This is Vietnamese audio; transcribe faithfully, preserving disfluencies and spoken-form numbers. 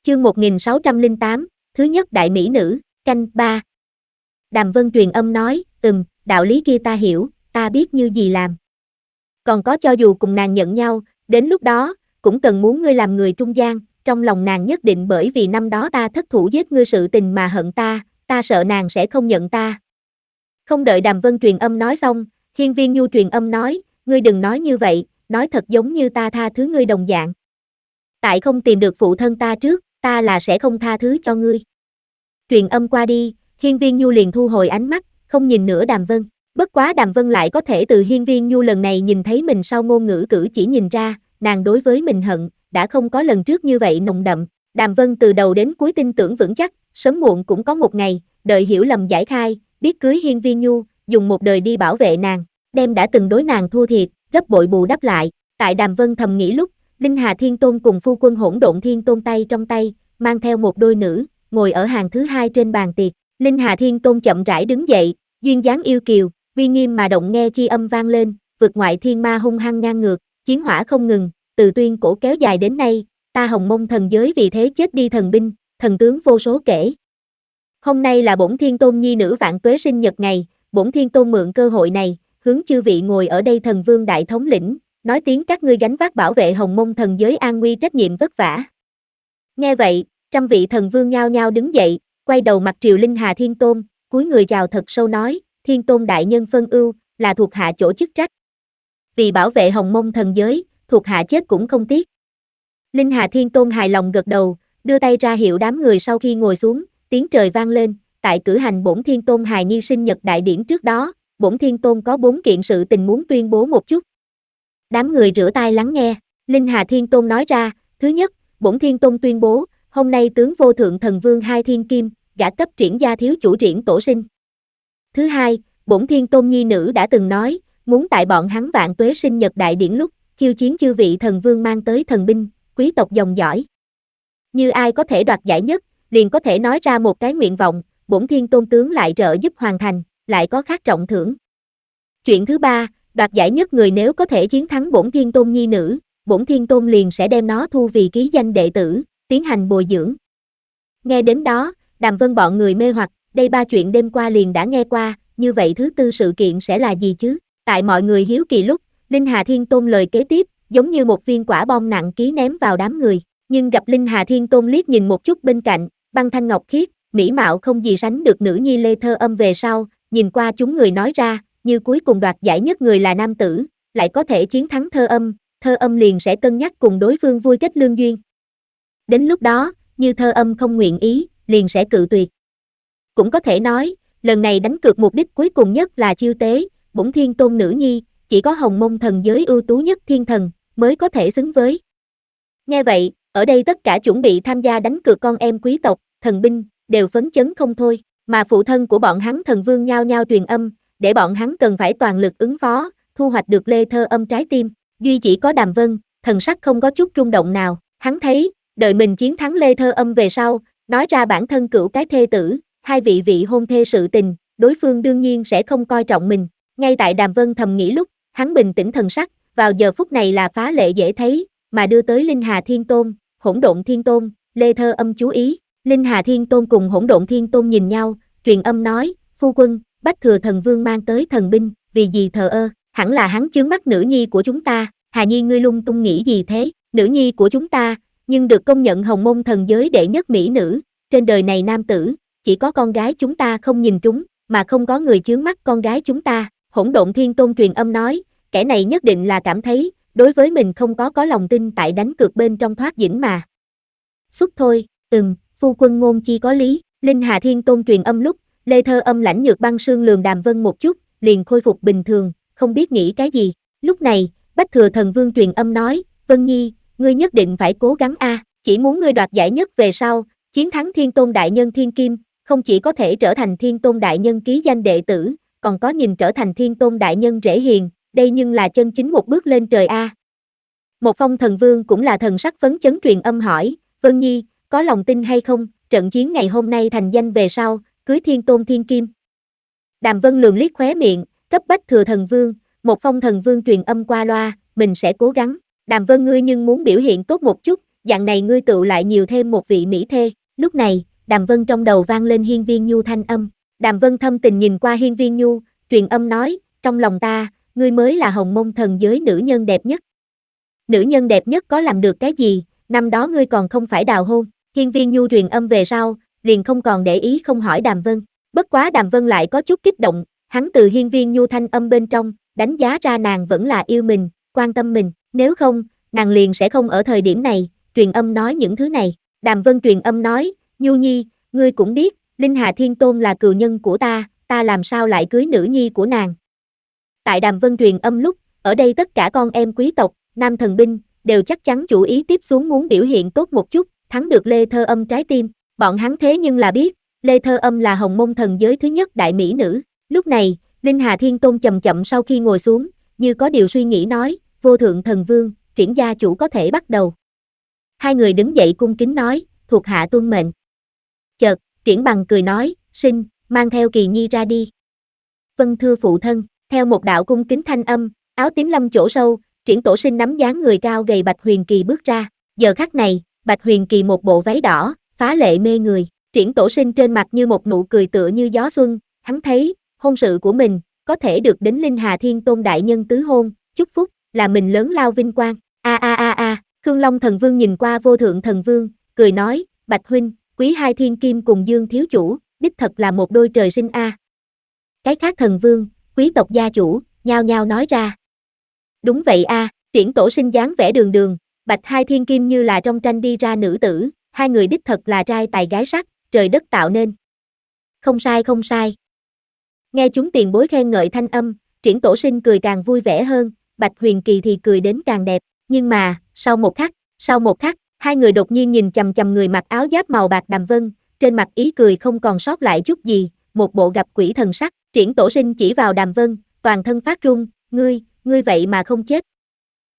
Chương một nghìn sáu trăm lẻ tám, thứ nhất đại mỹ nữ, canh ba. Đàm Vân truyền âm nói, ừm, đạo lý kia ta hiểu, ta biết như gì làm. Còn có cho dù cùng nàng nhận nhau, đến lúc đó, cũng cần muốn ngươi làm người trung gian, trong lòng nàng nhất định bởi vì năm đó ta thất thủ giết ngươi sự tình mà hận ta, ta sợ nàng sẽ không nhận ta. Không đợi Đàm Vân truyền âm nói xong, Hiên Viên Nhu truyền âm nói, ngươi đừng nói như vậy, nói thật giống như ta tha thứ ngươi đồng dạng. Tại không tìm được phụ thân ta trước, ta là sẽ không tha thứ cho ngươi. Truyền âm qua đi, Hiên Viên Nhu liền thu hồi ánh mắt, không nhìn nữa Đàm Vân. Bất quá Đàm Vân lại có thể từ Hiên Viên Nhu lần này nhìn thấy mình sau ngôn ngữ cử chỉ nhìn ra, nàng đối với mình hận, đã không có lần trước như vậy nồng đậm. Đàm Vân từ đầu đến cuối tin tưởng vững chắc, sớm muộn cũng có một ngày, đợi hiểu lầm giải khai, biết cưới Hiên Viên Nhu, dùng một đời đi bảo vệ nàng, đem đã từng đối nàng thua thiệt, gấp bội bù đắp lại. Tại Đàm Vân thầm nghĩ lúc, Linh Hà Thiên Tôn cùng phu quân Hỗn Độn Thiên Tôn tay trong tay, mang theo một đôi nữ, ngồi ở hàng thứ hai trên bàn tiệc. Linh Hà Thiên Tôn chậm rãi đứng dậy, duyên dáng yêu kiều, uy nghiêm mà động nghe chi âm vang lên, vực ngoại thiên ma hung hăng ngang ngược, chiến hỏa không ngừng, từ tuyên cổ kéo dài đến nay, ta Hồng Mông thần giới vì thế chết đi thần binh, thần tướng vô số kể. Hôm nay là bổn Thiên Tôn nhi nữ vạn tuế sinh nhật ngày, bổn Thiên Tôn mượn cơ hội này, hướng chư vị ngồi ở đây thần vương đại thống lĩnh, nói tiếng các ngươi gánh vác bảo vệ Hồng Mông thần giới an nguy trách nhiệm vất vả. Nghe vậy, trăm vị thần vương nhao nhao đứng dậy, quay đầu mặt triều Linh Hà Thiên Tôn, cúi người chào thật sâu nói, Thiên Tôn đại nhân phân ưu, là thuộc hạ chỗ chức trách. Vì bảo vệ Hồng Mông thần giới, thuộc hạ chết cũng không tiếc. Linh Hà Thiên Tôn hài lòng gật đầu, đưa tay ra hiệu đám người sau khi ngồi xuống, tiếng trời vang lên, tại cử hành bổn Thiên Tôn hài nhi sinh nhật đại điển trước đó, bổn Thiên Tôn có bốn kiện sự tình muốn tuyên bố một chút. Đám người rửa tai lắng nghe, Linh Hà Thiên Tôn nói ra, thứ nhất, bổn Thiên Tôn tuyên bố, hôm nay tướng vô thượng thần vương hai thiên kim, gả cấp triển gia thiếu chủ triển tổ sinh. Thứ hai, bổn Thiên Tôn nhi nữ đã từng nói, muốn tại bọn hắn vạn tuế sinh nhật đại điển lúc, khiêu chiến chư vị thần vương mang tới thần binh, quý tộc dòng dõi. Như ai có thể đoạt giải nhất, liền có thể nói ra một cái nguyện vọng, bổn Thiên Tôn tướng lại trợ giúp hoàn thành, lại có khác trọng thưởng. Chuyện thứ ba, đoạt giải nhất người nếu có thể chiến thắng bổn Thiên Tôn nhi nữ, bổn Thiên Tôn liền sẽ đem nó thu vì ký danh đệ tử, tiến hành bồi dưỡng. Nghe đến đó, Đàm Vân bọn người mê hoặc, đây ba chuyện đêm qua liền đã nghe qua, như vậy thứ tư sự kiện sẽ là gì chứ? Tại mọi người hiếu kỳ lúc, Linh Hà Thiên Tôn lời kế tiếp, giống như một viên quả bom nặng ký ném vào đám người, nhưng gặp Linh Hà Thiên Tôn liếc nhìn một chút bên cạnh, băng thanh ngọc khiết, mỹ mạo không gì sánh được nữ nhi Lê Thơ Âm về sau, nhìn qua chúng người nói ra, như cuối cùng đoạt giải nhất người là nam tử, lại có thể chiến thắng Thơ Âm, Thơ Âm liền sẽ cân nhắc cùng đối phương vui kết lương duyên. Đến lúc đó, như Thơ Âm không nguyện ý, liền sẽ cự tuyệt. Cũng có thể nói, lần này đánh cược mục đích cuối cùng nhất là chiêu tế, bổn Thiên Tôn nữ nhi, chỉ có Hồng Mông thần giới ưu tú nhất thiên thần, mới có thể xứng với. Nghe vậy, ở đây tất cả chuẩn bị tham gia đánh cược con em quý tộc, thần binh, đều phấn chấn không thôi, mà phụ thân của bọn hắn thần vương nhao nhao truyền âm, để bọn hắn cần phải toàn lực ứng phó, thu hoạch được Lê Thơ Âm trái tim, duy chỉ có Đàm Vân, thần sắc không có chút rung động nào, hắn thấy, đợi mình chiến thắng Lê Thơ Âm về sau, nói ra bản thân cửu cái thê tử, hai vị vị hôn thê sự tình, đối phương đương nhiên sẽ không coi trọng mình, ngay tại Đàm Vân thầm nghĩ lúc, hắn bình tĩnh thần sắc, vào giờ phút này là phá lệ dễ thấy, mà đưa tới Linh Hà Thiên Tôn, Hỗn Độn Thiên Tôn, Lê Thơ Âm chú ý, Linh Hà Thiên Tôn cùng Hỗn Độn Thiên Tôn nhìn nhau, truyền âm nói, phu quân, Bách Thừa Thần Vương mang tới thần binh, vì gì thờ ơ, hẳn là hắn chướng mắt nữ nhi của chúng ta, Hà Nhi ngươi lung tung nghĩ gì thế, nữ nhi của chúng ta, nhưng được công nhận Hồng Mông thần giới đệ nhất mỹ nữ, trên đời này nam tử, chỉ có con gái chúng ta không nhìn trúng, mà không có người chướng mắt con gái chúng ta, Hỗn Độn Thiên Tôn truyền âm nói, kẻ này nhất định là cảm thấy, đối với mình không có có lòng tin tại đánh cược bên trong thoát dĩnh mà. Xuất thôi, ừm, phu quân ngôn chi có lý, Linh Hà Thiên Tôn truyền âm lúc, Lê Thơ Âm lãnh nhược băng sương lườm Đàm Vân một chút, liền khôi phục bình thường, không biết nghĩ cái gì. Lúc này, Bách Thừa Thần Vương truyền âm nói, Vân Nhi, ngươi nhất định phải cố gắng a, chỉ muốn ngươi đoạt giải nhất về sau, chiến thắng Thiên Tôn đại nhân Thiên Kim, không chỉ có thể trở thành Thiên Tôn đại nhân ký danh đệ tử, còn có nhìn trở thành Thiên Tôn đại nhân rễ hiền, đây nhưng là chân chính một bước lên trời a. Một Phong Thần Vương cũng là thần sắc phấn chấn truyền âm hỏi, Vân Nhi, có lòng tin hay không, trận chiến ngày hôm nay thành danh về sau, cưới Thiên Tôn Thiên Kim. Đàm Vân lườm liếc khóe miệng, cấp Bách Thừa Thần Vương, Một Phong Thần Vương truyền âm qua loa, mình sẽ cố gắng. Đàm Vân ngươi nhưng muốn biểu hiện tốt một chút, dạng này ngươi tựu lại nhiều thêm một vị mỹ thê. Lúc này, Đàm Vân trong đầu vang lên Hiên Viên Nhu thanh âm. Đàm Vân thâm tình nhìn qua Hiên Viên Nhu, truyền âm nói, trong lòng ta, ngươi mới là hồng môn thần giới nữ nhân đẹp nhất. Nữ nhân đẹp nhất có làm được cái gì, năm đó ngươi còn không phải đào hôn. Hiên Viên Nhu truyền âm về sau, liền không còn để ý không hỏi Đàm Vân. Bất quá Đàm Vân lại có chút kích động, hắn từ Hiên Viên Nhu thanh âm bên trong, đánh giá ra nàng vẫn là yêu mình, quan tâm mình, nếu không, nàng liền sẽ không ở thời điểm này, truyền âm nói những thứ này. Đàm Vân truyền âm nói, Nhu Nhi, ngươi cũng biết, Linh Hà Thiên Tôn là cừu nhân của ta, ta làm sao lại cưới nữ nhi của nàng. Tại Đàm Vân truyền âm lúc, ở đây tất cả con em quý tộc, nam thần binh, đều chắc chắn chủ ý tiếp xuống muốn biểu hiện tốt một chút, thắng được Lê Thơ Âm trái tim. Bọn hắn thế nhưng là biết, Lê Thơ Âm là hồng môn thần giới thứ nhất đại mỹ nữ. Lúc này, Linh Hà Thiên Tôn chậm chậm sau khi ngồi xuống, như có điều suy nghĩ nói, vô thượng thần vương, Triển gia chủ có thể bắt đầu. Hai người đứng dậy cung kính nói, thuộc hạ tuân mệnh. Chợt, Triển Bằng cười nói, sinh, mang theo Kỳ Nhi ra đi. Vân thưa phụ thân, theo một đạo cung kính thanh âm, áo tím lâm chỗ sâu, Triển Tổ Sinh nắm dáng người cao gầy Bạch Huyền Kỳ bước ra. Giờ khắc này, Bạch Huyền Kỳ một bộ váy đỏ, phá lệ mê người. Triển Tổ Sinh trên mặt như một nụ cười tựa như gió xuân, hắn thấy, hôn sự của mình, có thể được đến Linh Hà Thiên Tôn đại nhân tứ hôn, chúc phúc, là mình lớn lao vinh quang. A a a a, Khương Long thần vương nhìn qua vô thượng thần vương, cười nói, Bạch huynh, quý hai thiên kim cùng Dương thiếu chủ, đích thật là một đôi trời sinh a. Cái khác thần vương, quý tộc gia chủ, nhao nhao nói ra. Đúng vậy a, Triển Tổ Sinh dáng vẻ đường đường, Bạch hai thiên kim như là trong tranh đi ra nữ tử, hai người đích thật là trai tài gái sắc, trời đất tạo nên. Không sai không sai. Nghe chúng tiền bối khen ngợi thanh âm, Triển Tổ Sinh cười càng vui vẻ hơn, Bạch Huyền Kỳ thì cười đến càng đẹp, nhưng mà, sau một khắc, sau một khắc, hai người đột nhiên nhìn chằm chằm người mặc áo giáp màu bạc Đàm Vân, trên mặt ý cười không còn sót lại chút gì, một bộ gặp quỷ thần sắc. Triển Tổ Sinh chỉ vào Đàm Vân, toàn thân phát run, ngươi, ngươi vậy mà không chết.